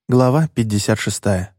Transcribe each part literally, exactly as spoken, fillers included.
Глава пятьдесят шестая.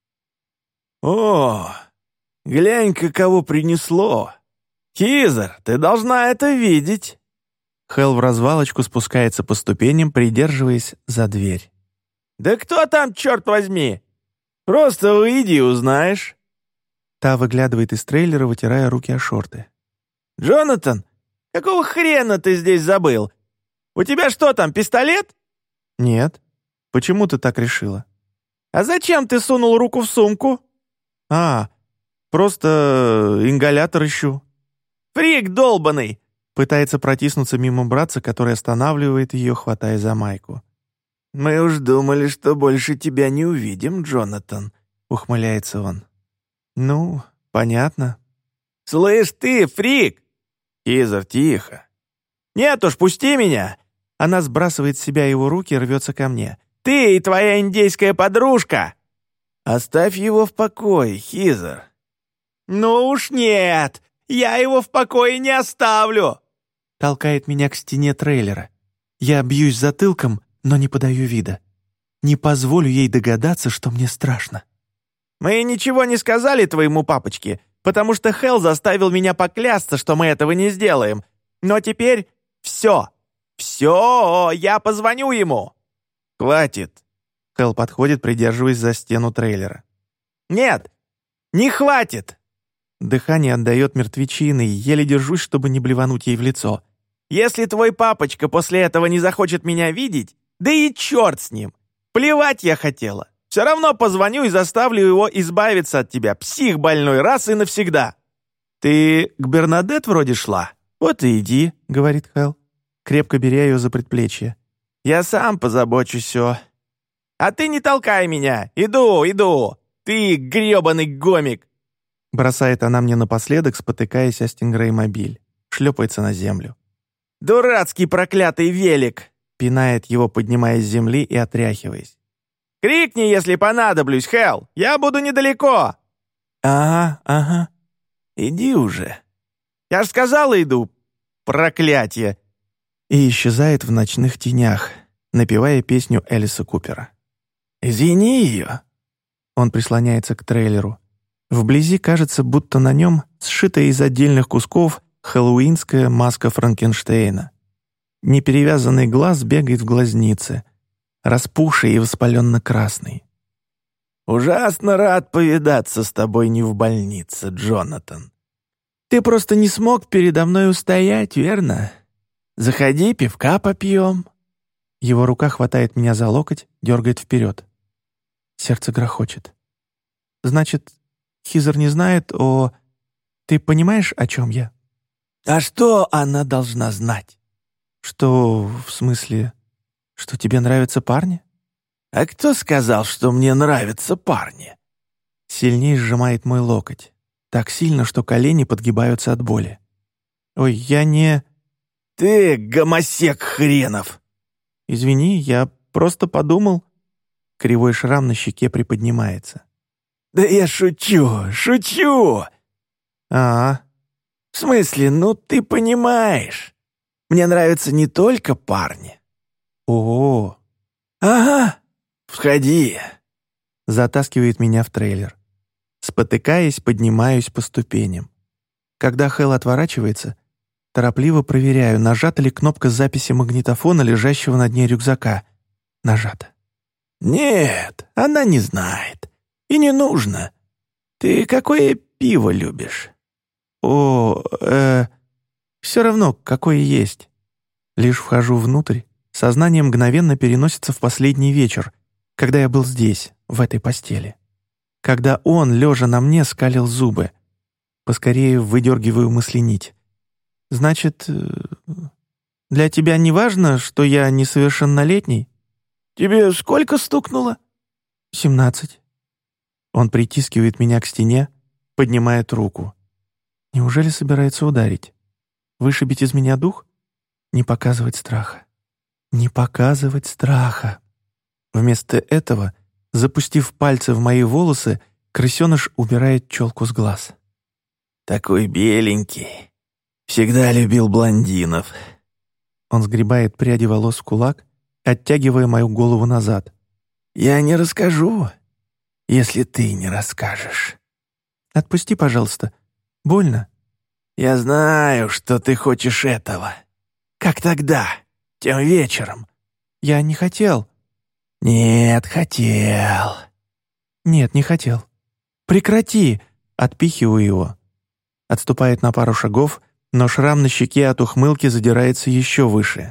«О, глянь-ка, кого принесло! Хизер, ты должна это видеть!» Хелл в развалочку спускается по ступеням, придерживаясь за дверь. «Да кто там, черт возьми? Просто выйди и узнаешь!» Та выглядывает из трейлера, вытирая руки о шорты. «Джонатан, какого хрена ты здесь забыл? У тебя что там, пистолет?» «Нет. Почему ты так решила?» «А зачем ты сунул руку в сумку?» «А, просто ингалятор ищу». «Фрик долбаный!» Пытается протиснуться мимо братца, который останавливает ее, хватая за майку. «Мы уж думали, что больше тебя не увидим, Джонатан», — ухмыляется он. «Ну, понятно». «Слышь ты, фрик!» «Хизер, тихо!» «Нет уж, пусти меня!» Она сбрасывает с себя его руки и рвется ко мне. «Ты и твоя индейская подружка!» «Оставь его в покое, Хизер!» «Ну уж нет! Я его в покое не оставлю!» Толкает меня к стене трейлера. Я бьюсь затылком, но не подаю вида. Не позволю ей догадаться, что мне страшно. «Мы ничего не сказали твоему папочке, потому что Хелл заставил меня поклясться, что мы этого не сделаем. Но теперь все, все, я позвоню ему!» «Хватит!» Хелл подходит, придерживаясь за стену трейлера. «Нет, не хватит!» Дыхание отдает мертвечиной, еле держусь, чтобы не блевануть ей в лицо. «Если твой папочка после этого не захочет меня видеть, да и черт с ним! Плевать я хотела! Все равно позвоню и заставлю его избавиться от тебя, псих больной, раз и навсегда!» «Ты к Бернадет вроде шла? Вот и иди», — говорит Хелл, крепко беря ее за предплечье. «Я сам позабочусь все. А ты не толкай меня! Иду, иду! Ты гребаный гомик!» Бросает она мне напоследок, спотыкаясь о стингрей-мобиль. Шлепается на землю. «Дурацкий проклятый велик!» Пинает его, поднимаясь с земли и отряхиваясь. «Крикни, если понадоблюсь, Хелл! Я буду недалеко!» «Ага, ага. Иди уже!» «Я ж сказала, иду! Проклятье!» И исчезает в ночных тенях, напевая песню Элиса Купера. «Извини ее!» Он прислоняется к трейлеру. Вблизи кажется, будто на нем сшитая из отдельных кусков хэллоуинская маска Франкенштейна. Неперевязанный глаз бегает в глазнице, распухший и воспаленно-красный. «Ужасно рад повидаться с тобой не в больнице, Джонатан. Ты просто не смог передо мной устоять, верно? Заходи, пивка попьем». Его рука хватает меня за локоть, дергает вперед. Сердце грохочет. «Значит, Хизер не знает о... Ты понимаешь, о чем я?» «А что она должна знать?» «Что, в смысле, что тебе нравятся парни?» «А кто сказал, что мне нравятся парни?» Сильнее сжимает мой локоть. Так сильно, что колени подгибаются от боли. «Ой, я не...» «Ты гомосек хренов!» «Извини, я просто подумал...» Кривой шрам на щеке приподнимается. «Да я шучу, шучу!» «А, «В смысле, ну ты понимаешь. Мне нравятся не только парни». о, «Ага, входи». затаскивает меня в трейлер. Спотыкаясь, поднимаюсь по ступеням. Когда Хелл отворачивается, торопливо проверяю, нажата ли кнопка записи магнитофона, лежащего на дне рюкзака. Нажата. «Нет, она не знает. И не нужно. Ты какое пиво любишь?» О, э, все равно, какое есть. Лишь вхожу внутрь, сознание мгновенно переносится в последний вечер, когда я был здесь, в этой постели. Когда он, лежа на мне, скалил зубы. Поскорее выдергиваю мысленить. «Значит, для тебя не важно, что я несовершеннолетний?» «Тебе сколько стукнуло?» «Семнадцать». Он притискивает меня к стене, поднимает руку. Неужели собирается ударить? Вышибить из меня дух? Не показывать страха. Не показывать страха. Вместо этого, запустив пальцы в мои волосы, крысеныш убирает челку с глаз. «Такой беленький. Всегда любил блондинов». Он сгребает пряди волос в кулак, оттягивая мою голову назад. Я не расскажу, если ты не расскажешь. Отпусти, пожалуйста. Больно. Я знаю, что ты хочешь этого. Как тогда, тем вечером. Я не хотел. Нет, хотел. Нет, не хотел. Прекрати! Отпихиваю его. Отступает на пару шагов, но шрам на щеке от ухмылки задирается еще выше.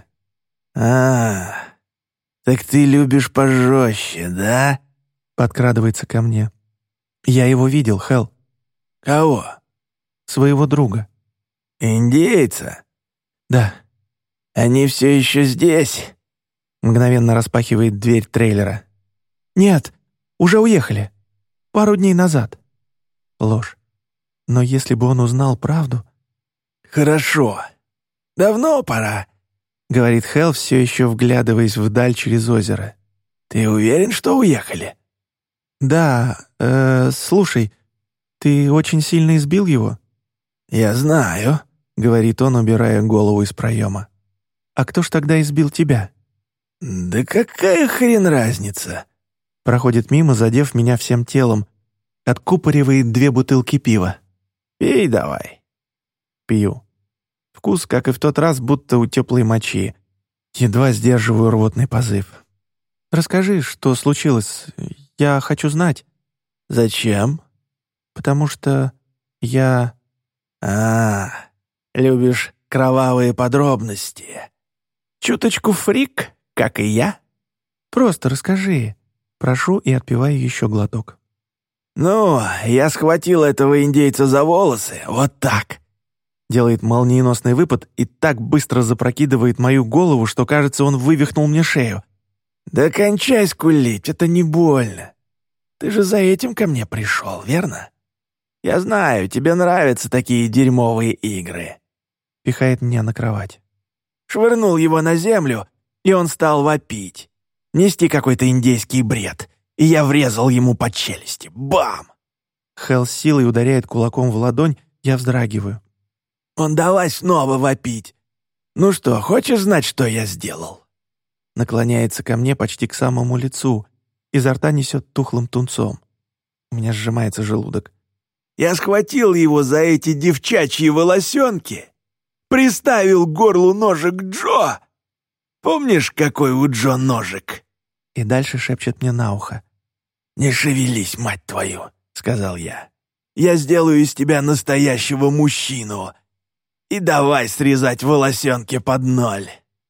«А, так ты любишь пожестче, да?» Подкрадывается ко мне. Я его видел, Хелл. «Кого?» Своего друга. «Индейца?» Да. «Они все еще здесь?» Мгновенно распахивает дверь трейлера. Нет, уже уехали. Пару дней назад. Ложь. Но если бы он узнал правду... «Хорошо. Давно пора», — говорит Хелл, все еще вглядываясь вдаль через озеро. «Ты уверен, что уехали?» «Да, э, слушай, ты очень сильно избил его?» «Я знаю», — говорит он, убирая голову из проема. «А кто ж тогда избил тебя?» «Да какая хрен разница?» Проходит мимо, задев меня всем телом. Откупоривает две бутылки пива. «Пей давай». Пью. Вкус, как и в тот раз, будто у теплой мочи. Едва сдерживаю рвотный позыв. «Расскажи, что случилось. Я хочу знать». «Зачем?» «Потому что я...» «А, любишь кровавые подробности. Чуточку фрик, как и я?» «Просто расскажи». Прошу и отпиваю еще глоток. «Ну, я схватил этого индейца за волосы, вот так». Делает молниеносный выпад и так быстро запрокидывает мою голову, что, кажется, он вывихнул мне шею. «Да кончай скулить, это не больно. Ты же за этим ко мне пришел, верно? Я знаю, тебе нравятся такие дерьмовые игры». Пихает меня на кровать. Швырнул его на землю, и он стал вопить. Нести какой-то индейский бред, и я врезал ему по челюсти. Бам! Хелл с силой ударяет кулаком в ладонь, я вздрагиваю. Он давай снова вопить. Ну что, хочешь знать, что я сделал? Наклоняется ко мне почти к самому лицу, изо рта несет тухлым тунцом. У меня сжимается желудок. Я схватил его за эти девчачьи волосенки, приставил к горлу ножик Джо. Помнишь, какой у Джо ножик? И дальше шепчет мне на ухо. «Не шевелись, мать твою», — сказал я. «Я сделаю из тебя настоящего мужчину. И давай срезать волосенки под ноль».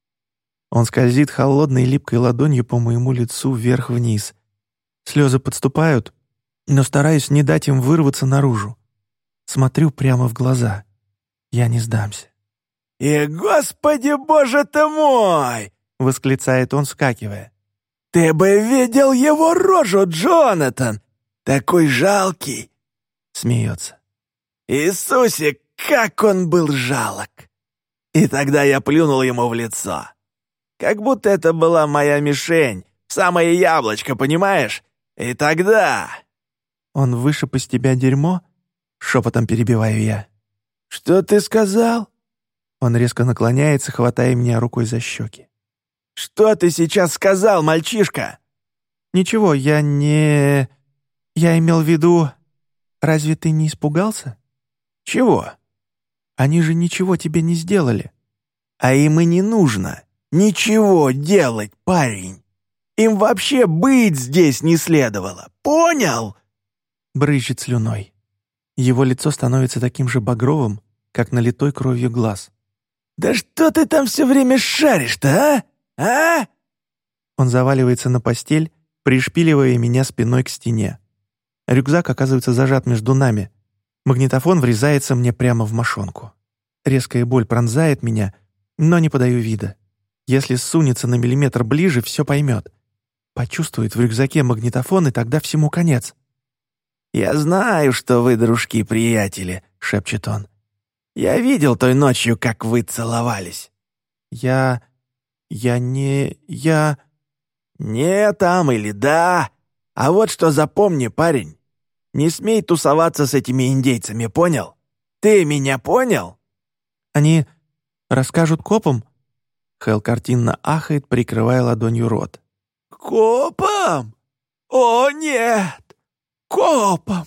Он скользит холодной липкой ладонью по моему лицу вверх-вниз. Слезы подступают, но стараюсь не дать им вырваться наружу. Смотрю прямо в глаза. Я не сдамся. «И, Господи Боже ты мой!» — восклицает он, вскакивая. «Ты бы видел его рожу, Джонатан! Такой жалкий!» Смеется. «Иисусик, как он был жалок!» И тогда я плюнул ему в лицо. Как будто это была моя мишень, самое яблочко, понимаешь? И тогда... «Он вышиб из тебя дерьмо?» — шепотом перебиваю я. «Что ты сказал?» Он резко наклоняется, хватая меня рукой за щеки. «Что ты сейчас сказал, мальчишка?» «Ничего, я не... Я имел в виду... Разве ты не испугался?» «Чего?» «Они же ничего тебе не сделали». «А им и не нужно ничего делать, парень. Им вообще быть здесь не следовало, понял?» Брызжет слюной. Его лицо становится таким же багровым, как налитой кровью глаз. «Да что ты там все время шаришь-то, а? А?» Он заваливается на постель, пришпиливая меня спиной к стене. Рюкзак оказывается зажат между нами. Магнитофон врезается мне прямо в мошонку. Резкая боль пронзает меня, но не подаю вида. Если сунется на миллиметр ближе, все поймет. Почувствует в рюкзаке магнитофон, и тогда всему конец. «Я знаю, что вы дружки-приятели», — шепчет он. «Я видел той ночью, как вы целовались». «Я... я не... я...» «Не там или да. А вот что запомни, парень. Не смей тусоваться с этими индейцами, понял? Ты меня понял?» «Они расскажут копам?» Хелл картинно ахает, прикрывая ладонью рот. «Копам?» О, нет! Копом!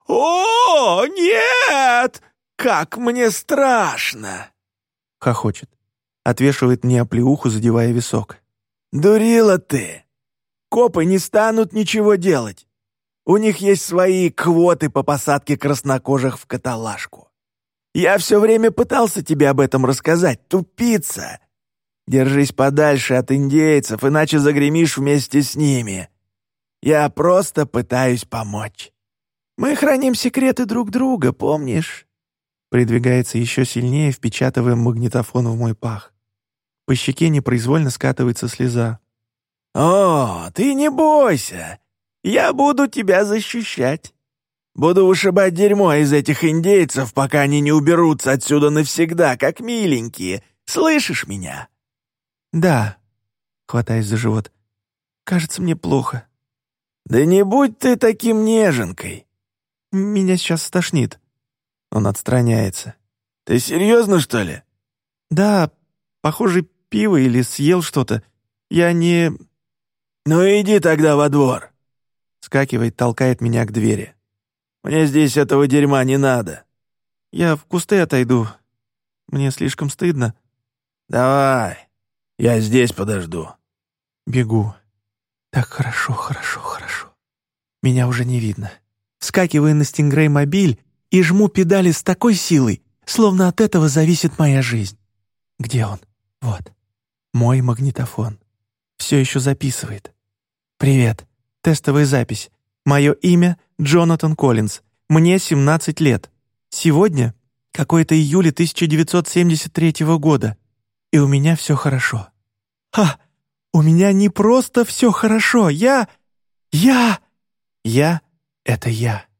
О, нет! Как мне страшно!» Хохочет. Отвешивает мне оплеуху, задевая висок. «Дурила ты! Копы не станут ничего делать. У них есть свои квоты по посадке краснокожих в каталажку. Я все время пытался тебе об этом рассказать, тупица. Держись подальше от индейцев, иначе загремишь вместе с ними. Я просто пытаюсь помочь. Мы храним секреты друг друга, помнишь?» Придвигается еще сильнее, впечатывая магнитофон в мой пах. По щеке непроизвольно скатывается слеза. «О, ты не бойся. Я буду тебя защищать. Буду вышибать дерьмо из этих индейцев, пока они не уберутся отсюда навсегда, как миленькие. Слышишь меня?» «Да», — хватаясь за живот. «Кажется, мне плохо». «Да не будь ты таким неженкой». «Меня сейчас стошнит». Он отстраняется. «Ты серьезно, что ли?» «Да, похоже, пиво или съел что-то. Я не...» «Ну иди тогда во двор». Скакивает, толкает меня к двери. «Мне здесь этого дерьма не надо». «Я в кусты отойду. Мне слишком стыдно». «Давай, я здесь подожду». Бегу. Так хорошо, хорошо, хорошо. Меня уже не видно. Вскакиваю на Стингрей-мобиль и жму педали с такой силой, словно от этого зависит моя жизнь. Где он? Вот. Мой магнитофон. Все еще записывает. «Привет. Тестовая запись. Мое имя Джонатан Коллинз. Мне семнадцать лет. Сегодня какое-то июля тысяча девятьсот семьдесят третьего года. И у меня все хорошо. Ха! У меня не просто все хорошо. Я... Я... Я — это я.